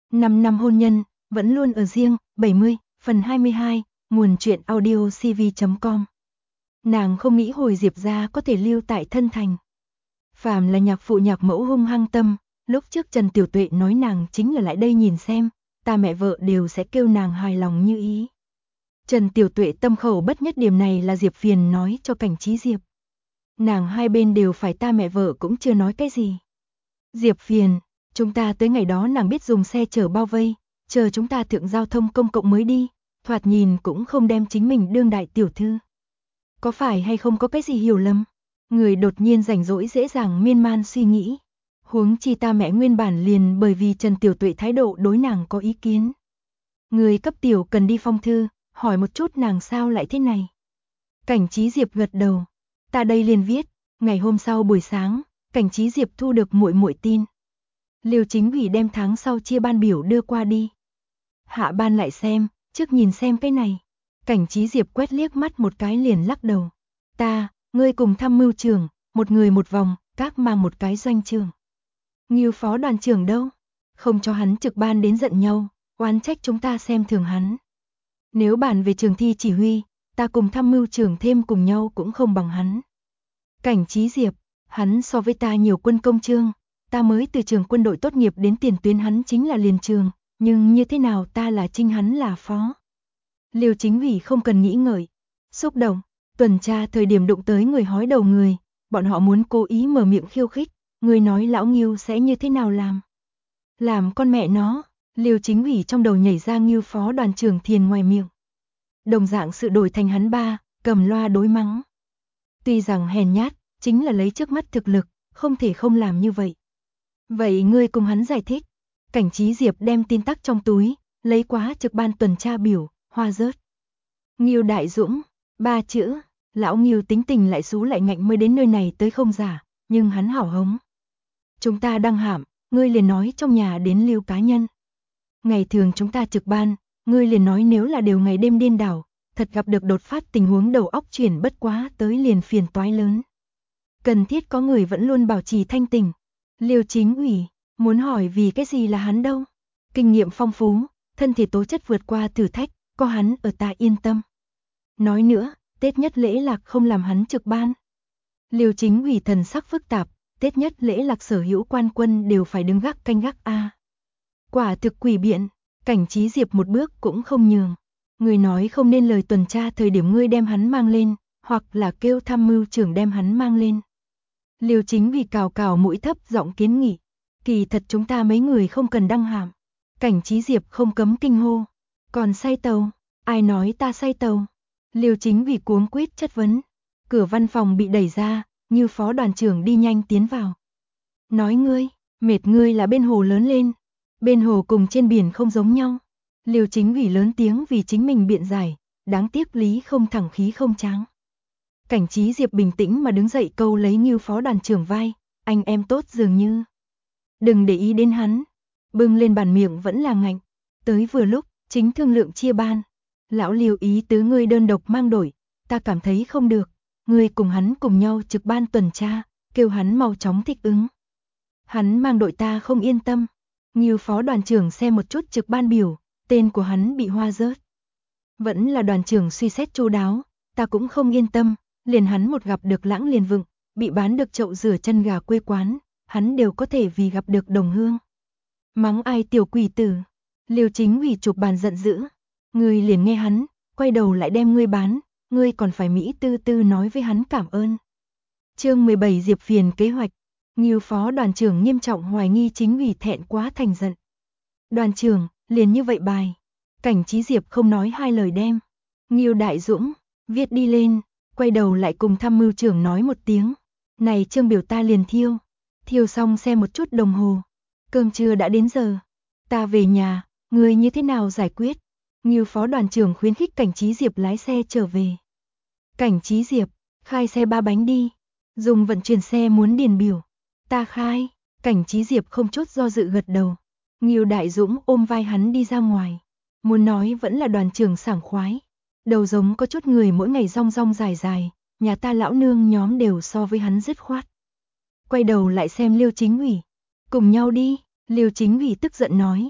5 năm hôn nhân, vẫn luôn ở riêng, 70, phần 22, nguồn truyện audio cv.com. Nàng không nghĩ hồi Diệp gia có thể lưu tại thân thành. Phàm là nhạc phụ nhạc mẫu hung hăng tâm, lúc trước Trần Tiểu Tuệ nói nàng chính là lại đây nhìn xem, ta mẹ vợ đều sẽ kêu nàng hài lòng như ý. Trần Tiểu Tuệ tâm khẩu bất nhất điểm này là Diệp Phiền nói cho Cảnh Trí Diệp. Nàng hai bên đều phải ta mẹ vợ cũng chưa nói cái gì. Diệp Phiền, chúng ta tới ngày đó nàng biết dùng xe chở bao vây, chờ chúng ta thượng giao thông công cộng mới đi, thoạt nhìn cũng không đem chính mình đương đại tiểu thư. Có phải hay không có cái gì hiểu lầm? Người đột nhiên rảnh rỗi dễ dàng miên man suy nghĩ. Huống chi ta mẹ nguyên bản liền bởi vì Trần Tiểu Tuệ thái độ đối nàng có ý kiến. Người cấp tiểu cần đi phong thư, hỏi một chút nàng sao lại thế này. Cảnh Trí Diệp gật đầu. Ta đây liền viết. Ngày hôm sau buổi sáng, Cảnh Trí Diệp thu được muội muội tin. Liêu Chính Ủy đem tháng sau chia ban biểu đưa qua đi. Hạ ban lại xem, trước nhìn xem cái này. Cảnh Trí Diệp quét liếc mắt một cái liền lắc đầu. Ngươi cùng tham mưu trưởng, một người một vòng, các mang một cái doanh trường. Ngưu phó đoàn trưởng đâu? Không cho hắn trực ban đến giận nhau, oán trách chúng ta xem thường hắn. Nếu bàn về trường thi chỉ huy, ta cùng tham mưu trưởng thêm cùng nhau cũng không bằng hắn. Cảnh Trí Diệp, hắn so với ta nhiều quân công chương, ta mới từ trường quân đội tốt nghiệp đến tiền tuyến hắn chính là liền trường, nhưng như thế nào ta là trinh hắn là phó. Liêu Chính Ủy không cần nghĩ ngợi, xúc động, tuần tra thời điểm đụng tới người hói đầu người, bọn họ muốn cố ý mở miệng khiêu khích, người nói lão Ngưu sẽ như thế nào làm? Làm con mẹ nó, Liêu Chính Ủy trong đầu nhảy ra Ngưu phó đoàn trưởng Thiền ngoài miệng. Đồng dạng sự đổi thành hắn ba, cầm loa đối mắng. Tuy rằng hèn nhát, chính là lấy trước mắt thực lực, không thể không làm như vậy. Vậy ngươi cùng hắn giải thích. Cảnh Trí Diệp đem tin tắc trong túi, lấy quá trực ban tuần tra biểu, hoa rớt. Ngưu Đại Dũng, 3 chữ, lão Ngưu tính tình lại xú lại ngạnh mới đến nơi này tới không giả, nhưng hắn hảo hống. Chúng ta đang hãm, ngươi liền nói trong nhà đến lưu cá nhân. Ngày thường chúng ta trực ban, ngươi liền nói nếu là đều ngày đêm điên đảo, thật gặp được đột phát tình huống đầu óc chuyển bất quá tới liền phiền toái lớn. Cần thiết có người vẫn luôn bảo trì thanh tỉnh. Liêu Chính Ủy, muốn hỏi vì cái gì là hắn đâu? Kinh nghiệm phong phú, thân thể tố chất vượt qua thử thách, có hắn ở ta yên tâm. Nói nữa, Tết nhất lễ lạc không làm hắn trực ban. Liêu Chính Ủy thần sắc phức tạp, Tết nhất lễ lạc sở hữu quan quân đều phải đứng gác canh gác a. Quả thực quỷ biện, Cảnh Trí Diệp một bước cũng không nhường. Người nói không nên lời tuần tra thời điểm ngươi đem hắn mang lên, hoặc là kêu tham mưu trưởng đem hắn mang lên. Liêu Chính Ủy cào cào mũi thấp giọng kiến nghị. Kỳ thật chúng ta mấy người không cần đăng hàm. Cảnh Trí Diệp không cấm kinh hô. Còn say tàu, ai nói ta say tàu? Liêu Chính Ủy cuống quýt chất vấn. Cửa văn phòng bị đẩy ra, như phó đoàn trưởng đi nhanh tiến vào. Nói ngươi, mệt ngươi là bên hồ lớn lên. Bên hồ cùng trên biển không giống nhau. Liêu Chính Ủy lớn tiếng vì chính mình biện giải, đáng tiếc lý không thẳng khí không tráng. Cảnh Trí Diệp bình tĩnh mà đứng dậy câu lấy Ngưu phó đoàn trưởng vai, anh em tốt dường như. Đừng để ý đến hắn, bưng lên bàn miệng vẫn là ngạnh. Tới vừa lúc, chính thương lượng chia ban. Lão Liêu ý tứ ngươi đơn độc mang đổi, ta cảm thấy không được. Ngươi cùng hắn cùng nhau trực ban tuần tra, kêu hắn mau chóng thích ứng. Hắn mang đội ta không yên tâm. Ngưu phó đoàn trưởng xem một chút trực ban biểu, tên của hắn bị hoa rớt. Vẫn là đoàn trưởng suy xét chu đáo, ta cũng không yên tâm, liền hắn một gặp được lãng liền vựng, bị bán được chậu rửa chân gà quê quán, hắn đều có thể vì gặp được đồng hương. Mắng ai tiểu quỷ tử, Liêu Chính Ủy chụp bàn giận dữ, ngươi liền nghe hắn, quay đầu lại đem ngươi bán, ngươi còn phải Mỹ tư tư nói với hắn cảm ơn. Chương 17 Diệp Phiền kế hoạch, Ngưu phó đoàn trưởng nghiêm trọng hoài nghi Chính Ủy thẹn quá thành giận. Đoàn trưởng, liền như vậy bài. Cảnh Trí Diệp không nói hai lời đem. Ngưu Đại Dũng, viết đi lên, quay đầu lại cùng tham mưu trưởng nói một tiếng. Này chương biểu ta liền thiêu. Thiêu xong xem một chút đồng hồ. Cơm trưa đã đến giờ. Ta về nhà, người như thế nào giải quyết? Ngưu phó đoàn trưởng khuyến khích Cảnh Trí Diệp lái xe trở về. Cảnh Trí Diệp, khai xe 3 bánh đi. Dùng vận chuyển xe muốn điền biểu. Ta khai, Cảnh Trí Diệp không chút do dự gật đầu. Ngưu Đại Dũng ôm vai hắn đi ra ngoài. Muốn nói vẫn là đoàn trưởng sảng khoái. Đầu giống có chút người mỗi ngày rong rong dài dài, nhà ta lão nương nhóm đều so với hắn dứt khoát. Quay đầu lại xem Liêu Chính Ủy. Cùng nhau đi, Liêu Chính Ủy tức giận nói.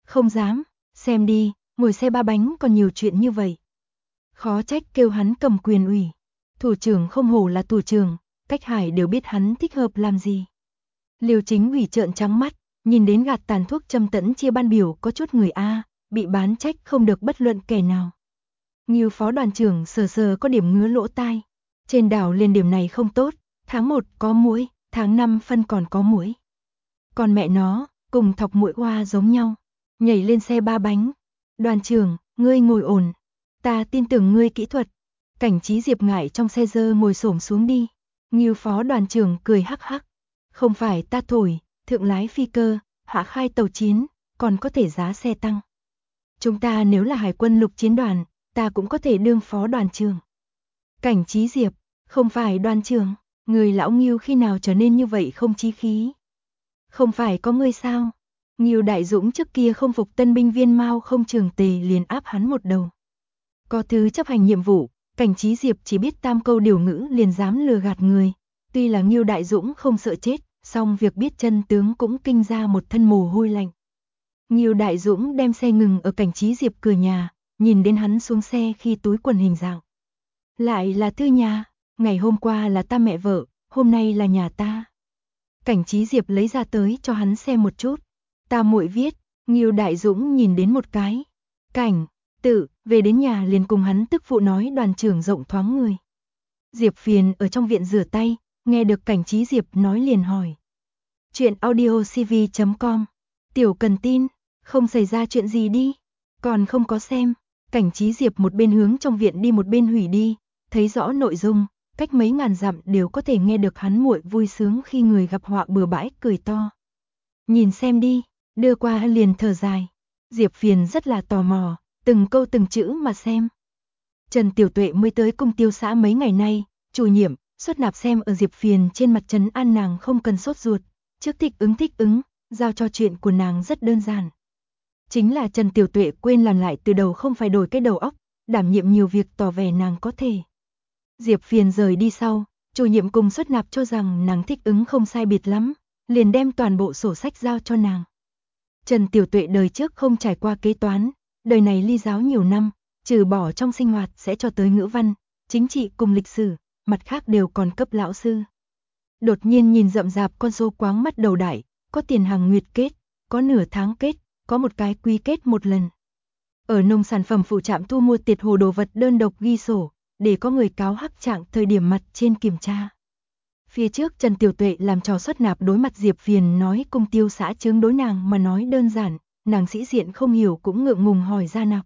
Không dám, xem đi, ngồi xe ba bánh còn nhiều chuyện như vậy. Khó trách kêu hắn cầm quyền ủy. Thủ trưởng không hổ là thủ trưởng, Cách Hải đều biết hắn thích hợp làm gì. Liêu Chính ủy trợn trắng mắt, nhìn đến gạt tàn thuốc châm tẫn chia ban biểu có chút người A, bị bán trách không được bất luận kẻ nào. Ngưu phó đoàn trưởng sờ sờ có điểm ngứa lỗ tai. Trên đảo liền điểm này không tốt, tháng 1 có muỗi, tháng 5 phân còn có muỗi. Còn mẹ nó, cùng thọc muỗi hoa giống nhau. Nhảy lên xe ba bánh. Đoàn trưởng, ngươi ngồi ổn. Ta tin tưởng ngươi kỹ thuật. Cảnh Trí Diệp ngại trong xe dơ ngồi xổm xuống đi. Ngưu phó đoàn trưởng cười hắc hắc. Không phải ta thổi, thượng lái phi cơ, hạ khai tàu chiến, còn có thể giá xe tăng. Chúng ta nếu là hải quân lục chiến đoàn, ta cũng có thể đương phó đoàn trưởng. Cảnh Trí Diệp, không phải đoàn trưởng, người lão Ngưu khi nào trở nên như vậy không chí khí. Không phải có ngươi sao? Ngưu Đại Dũng trước kia không phục tân binh viên Mao không trường tề liền áp hắn một đầu. Có thứ chấp hành nhiệm vụ, Cảnh Trí Diệp chỉ biết tam câu điều ngữ liền dám lừa gạt người. Tuy là Ngưu Đại Dũng không sợ chết, song việc biết chân tướng cũng kinh ra một thân mồ hôi lạnh. Ngưu Đại Dũng đem xe ngừng ở Cảnh Trí Diệp cửa nhà, nhìn đến hắn xuống xe khi túi quần hình dạng. Lại là Thư nhà, ngày hôm qua là ta mẹ vợ, hôm nay là nhà ta. Cảnh Trí Diệp lấy ra tới cho hắn xem một chút. Ta muội viết, Ngưu Đại Dũng nhìn đến một cái. Cảnh, tự, về đến nhà liền cùng hắn tức phụ nói đoàn trưởng rộng thoáng người. Diệp Phiền ở trong viện rửa tay, nghe được Cảnh Trí Diệp nói liền hỏi. Chuyện audiocv.com. Tiểu cần tin, không xảy ra chuyện gì đi. Còn không có xem. Cảnh Trí Diệp một bên hướng trong viện đi một bên hủy đi, thấy rõ nội dung, cách mấy ngàn dặm đều có thể nghe được hắn muội vui sướng khi người gặp họa bừa bãi cười to. Nhìn xem đi, đưa qua liền thở dài. Diệp Phiền rất là tò mò, từng câu từng chữ mà xem. Trần Tiểu Tuệ mới tới Cung Tiêu xã mấy ngày nay, chủ nhiệm, xuất nạp xem ở Diệp Phiền trên mặt trấn an nàng không cần sốt ruột, trước thích ứng, giao cho chuyện của nàng rất đơn giản. Chính là Trần Tiểu Tuệ quên làm lại từ đầu không phải đổi cái đầu óc, đảm nhiệm nhiều việc tỏ vẻ nàng có thể. Diệp Phiền rời đi sau, chủ nhiệm cùng xuất nạp cho rằng nàng thích ứng không sai biệt lắm, liền đem toàn bộ sổ sách giao cho nàng. Trần Tiểu Tuệ đời trước không trải qua kế toán, đời này ly giáo nhiều năm, trừ bỏ trong sinh hoạt sẽ cho tới ngữ văn, chính trị cùng lịch sử, mặt khác đều còn cấp lão sư. Đột nhiên nhìn rậm rạp con số quáng mắt đầu đại, có tiền hàng nguyệt kết, có nửa tháng kết, có một cái quý kết một lần. Ở nông sản phẩm phụ trạm thu mua tiệt hồ đồ vật đơn độc ghi sổ, để có người cáo hắc trạng thời điểm mặt trên kiểm tra. Phía trước Trần Tiểu Tuệ làm trò xuất nạp đối mặt Diệp Phiền nói Cung Tiêu xã chướng đối nàng mà nói đơn giản, nàng sĩ diện không hiểu cũng ngượng ngùng hỏi ra nạp.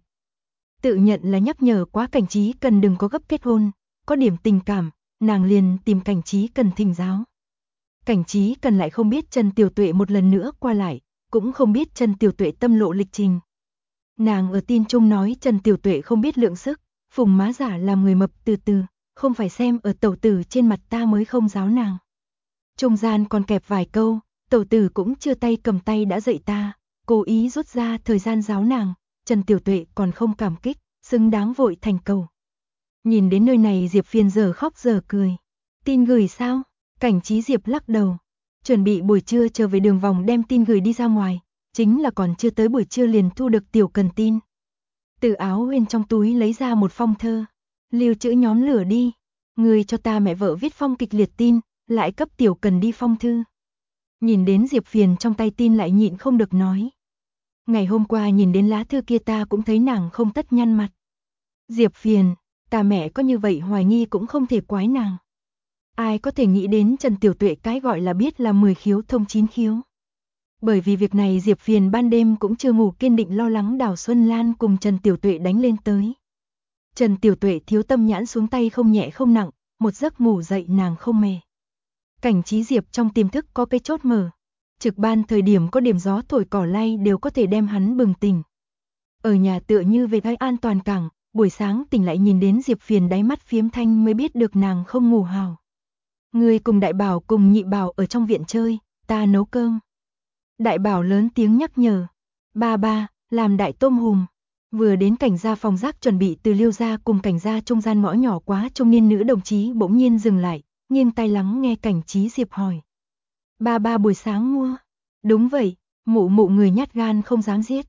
Tự nhận là nhắc nhở quá Cảnh Trí cần đừng có gấp kết hôn, có điểm tình cảm, nàng liền tìm Cảnh Trí cần thỉnh giáo. Cảnh Trí cần lại không biết Trần Tiểu Tuệ một lần nữa qua lại, cũng không biết Trần Tiểu Tuệ tâm lộ lịch trình. Nàng ở tin chung nói Trần Tiểu Tuệ không biết lượng sức, phùng má giả làm người mập từ từ, không phải xem ở tẩu tử trên mặt ta mới không giáo nàng. Trung gian còn kẹp vài câu, tẩu tử cũng chưa tay cầm tay đã dạy ta, cố ý rút ra thời gian giáo nàng, Trần Tiểu Tuệ còn không cảm kích, xứng đáng vội thành cầu. Nhìn đến nơi này Diệp Phiền giờ khóc giờ cười. Tin gửi sao? Cảnh Trí Diệp lắc đầu. Chuẩn bị buổi trưa trở về đường vòng đem tin gửi đi ra ngoài, chính là còn chưa tới buổi trưa liền thu được tiểu cần tin. Từ áo bên trong túi lấy ra một phong thơ. Lưu trữ nhóm lửa đi. Người cho ta mẹ vợ viết phong kịch liệt tin, lại cấp tiểu cần đi phong thư. Nhìn đến Diệp Phiền trong tay tin lại nhịn không được nói. Ngày hôm qua nhìn đến lá thư kia ta cũng thấy nàng không tất nhăn mặt. Diệp Phiền, ta mẹ có như vậy hoài nghi cũng không thể quái nàng. Ai có thể nghĩ đến Trần Tiểu Tuệ cái gọi là biết là 10 khiếu thông 9 khiếu. Bởi vì việc này Diệp Phiền ban đêm cũng chưa ngủ kiên định lo lắng Đào Xuân Lan cùng Trần Tiểu Tuệ đánh lên tới. Trần Tiểu Tuệ thiếu tâm nhãn xuống tay không nhẹ không nặng, một giấc ngủ dậy nàng không mề. Cảnh Trí Diệp trong tiềm thức có cái chốt mở. Trực ban thời điểm có điểm gió thổi cỏ lay đều có thể đem hắn bừng tỉnh. Ở nhà tựa như về vai an toàn cảng, buổi sáng tỉnh lại nhìn đến Diệp Phiền đáy mắt phiếm thanh mới biết được nàng không ngủ hào. Người cùng Đại Bảo cùng Nhị Bảo ở trong viện chơi, ta nấu cơm. Đại Bảo lớn tiếng nhắc nhở. Ba, làm đại tôm hùm. Vừa đến cảnh gia phòng rác chuẩn bị từ Liêu gia cùng cảnh gia trung gian ngõ nhỏ quá trung niên nữ đồng chí bỗng nhiên dừng lại, nghiêng tai lắng nghe Cảnh Trí Diệp hỏi. Ba buổi sáng mua. Đúng vậy, mụ người nhát gan không dám giết.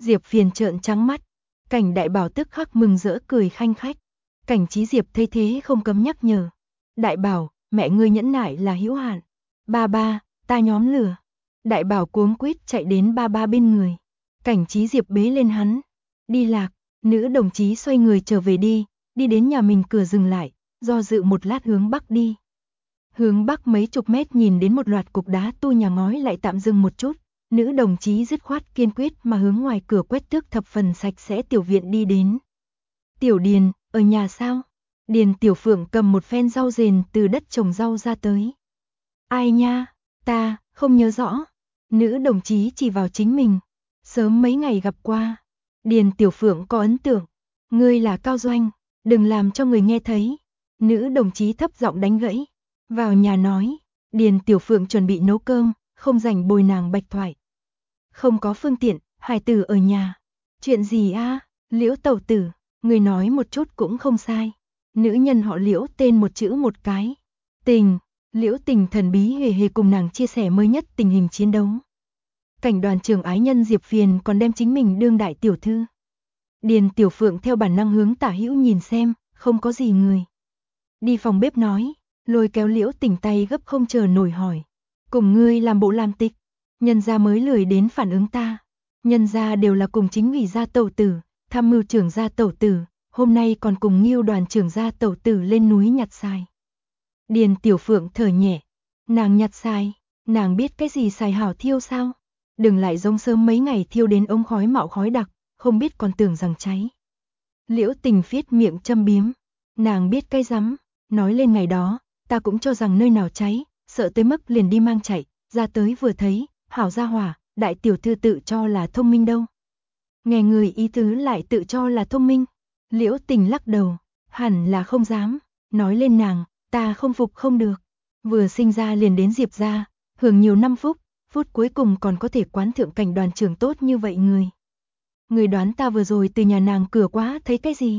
Diệp Phiền trợn trắng mắt. Cảnh Đại Bảo tức khắc mừng rỡ cười khanh khách. Cảnh Chí Diệp thấy thế không cấm nhắc nhở. Đại Bảo, mẹ ngươi nhẫn nại là hữu hạn. Ba ba, ta nhóm lửa. Đại Bảo cuống quýt chạy đến ba ba bên người. Cảnh Chí Diệp bế lên hắn. Đi lạc, nữ đồng chí xoay người trở về đi đến nhà mình cửa dừng lại, do dự một lát hướng bắc đi. Hướng bắc mấy chục mét nhìn đến một loạt cục đá tu nhà ngói lại tạm dừng một chút. Nữ đồng chí dứt khoát kiên quyết mà hướng ngoài cửa quét tước thập phần sạch sẽ tiểu viện đi đến. Tiểu Điền, ở nhà sao? Điền Tiểu Phượng cầm một phen rau rền từ đất trồng rau ra tới. Ai nha, ta, không nhớ rõ. Nữ đồng chí chỉ vào chính mình. Sớm mấy ngày gặp qua. Điền Tiểu Phượng có ấn tượng. Ngươi là Cao Doanh, đừng làm cho người nghe thấy. Nữ đồng chí thấp giọng đánh gãy. Vào nhà nói, Điền Tiểu Phượng chuẩn bị nấu cơm, không rảnh bồi nàng bạch thoại. Không có phương tiện, hài tử ở nhà. Chuyện gì a? Liễu tẩu tử, người nói một chút cũng không sai. Nữ nhân họ Liễu tên một chữ một cái. Tình, Liễu Tình thần bí hề hề cùng nàng chia sẻ mới nhất tình hình chiến đấu. Cảnh đoàn trưởng ái nhân Diệp Phiền còn đem chính mình đương đại tiểu thư. Điền Tiểu Phượng theo bản năng hướng tả hữu nhìn xem, không có gì người. Đi phòng bếp nói, lôi kéo Liễu Tình tay gấp không chờ nổi hỏi. Cùng ngươi làm bộ làm tịch, nhân gia mới lười đến phản ứng ta. Nhân gia đều là cùng chính ủy gia tẩu tử, tham mưu trưởng gia tẩu tử, hôm nay còn cùng Ngưu đoàn trưởng gia tẩu tử lên núi nhặt xài. Điền Tiểu Phượng thở nhẹ, nàng nhặt xài, nàng biết cái gì xài hảo thiêu sao? Đừng lại giống sớm mấy ngày thiêu đến ống khói mạo khói đặc, không biết còn tưởng rằng cháy. Liễu Tình phiết miệng châm biếm, nàng biết cái rắm, nói lên ngày đó, ta cũng cho rằng nơi nào cháy, sợ tới mức liền đi mang chạy, ra tới vừa thấy, hảo gia hỏa, đại tiểu thư tự cho là thông minh đâu. Nghe người ý tứ lại tự cho là thông minh. Liễu Tình lắc đầu, hẳn là không dám, nói lên nàng, ta không phục không được. Vừa sinh ra liền đến Diệp gia, hưởng nhiều năm phúc, phút cuối cùng còn có thể quán thượng cảnh đoàn trưởng tốt như vậy người. Người đoán ta vừa rồi từ nhà nàng cửa quá thấy cái gì?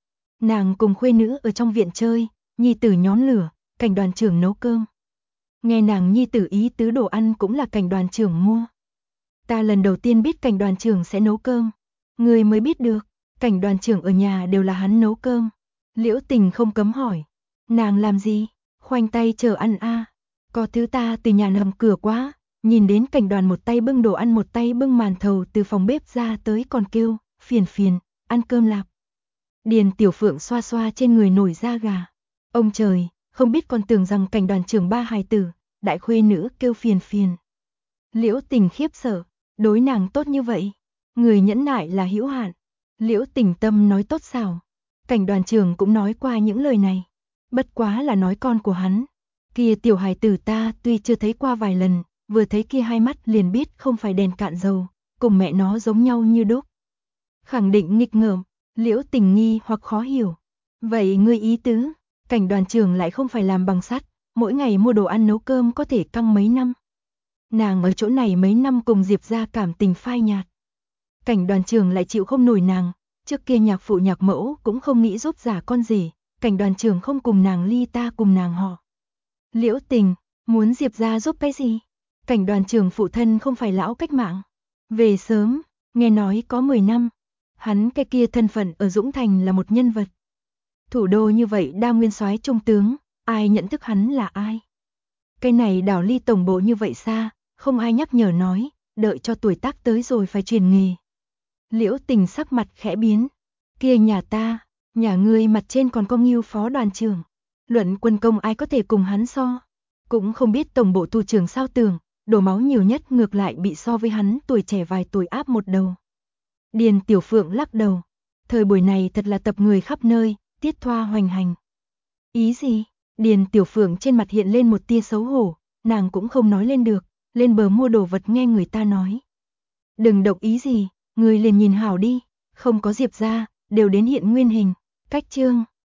Nàng cùng khuê nữ ở trong viện chơi, nhi tử nhóm lửa, cảnh đoàn trưởng nấu cơm. Nghe nàng nhi tử ý tứ đồ ăn cũng là cảnh đoàn trưởng mua. Ta lần đầu tiên biết cảnh đoàn trưởng sẽ nấu cơm. Người mới biết được, cảnh đoàn trưởng ở nhà đều là hắn nấu cơm. Liễu Tình không cấm hỏi, nàng làm gì? Khoanh tay chờ ăn a. Có thứ ta từ nhà nằm cửa quá, nhìn đến cảnh đoàn một tay bưng đồ ăn một tay bưng màn thầu từ phòng bếp ra tới còn kêu, phiền phiền, ăn cơm lạp. Điền Tiểu Phượng xoa xoa trên người nổi da gà. Ông trời, không biết còn tưởng rằng cảnh đoàn trưởng ba hài tử, đại khuê nữ kêu phiền phiền. Liễu Tình khiếp sợ, đối nàng tốt như vậy, người nhẫn nại là hữu hạn. Liễu Tình tâm nói tốt sao? Cảnh đoàn trưởng cũng nói qua những lời này, bất quá là nói con của hắn. Kia tiểu hài tử ta tuy chưa thấy qua vài lần, vừa thấy kia hai mắt liền biết không phải đèn cạn dầu, cùng mẹ nó giống nhau như đúc. Khẳng định nghịch ngợm, Liễu Tình nghi hoặc khó hiểu. Vậy ngươi ý tứ, cảnh đoàn trưởng lại không phải làm bằng sắt, mỗi ngày mua đồ ăn nấu cơm có thể căng mấy năm. Nàng ở chỗ này mấy năm cùng Diệp gia cảm tình phai nhạt. Cảnh đoàn trưởng lại chịu không nổi nàng, trước kia nhạc phụ nhạc mẫu cũng không nghĩ giúp giả con gì, cảnh đoàn trưởng không cùng nàng ly ta cùng nàng họ. Liễu Tình, muốn Diệp gia giúp cái gì? Cảnh đoàn trưởng phụ thân không phải lão cách mạng. Về sớm, nghe nói có 10 năm. Hắn cái kia thân phận ở Dũng Thành là một nhân vật. Thủ đô như vậy đa nguyên soái trung tướng, ai nhận thức hắn là ai? Cái này đảo ly tổng bộ như vậy xa, không ai nhắc nhở nói, đợi cho tuổi tác tới rồi phải truyền nghề. Liễu Tình sắc mặt khẽ biến. Kia nhà ta, nhà ngươi mặt trên còn có Ngưu phó đoàn trưởng. Luận quân công ai có thể cùng hắn so? Cũng không biết tổng bộ thủ trưởng sao tưởng, đổ máu nhiều nhất ngược lại bị so với hắn tuổi trẻ vài tuổi áp một đầu. Điền Tiểu Phượng lắc đầu. Thời buổi này thật là tập người khắp nơi, tiết thoa hoành hành. Ý gì? Điền Tiểu Phượng trên mặt hiện lên một tia xấu hổ, nàng cũng không nói lên được, lên bờ mua đồ vật nghe người ta nói. Đừng động ý gì, người liền nhìn hảo đi, không có Diệp gia, đều đến hiện nguyên hình. Cách chương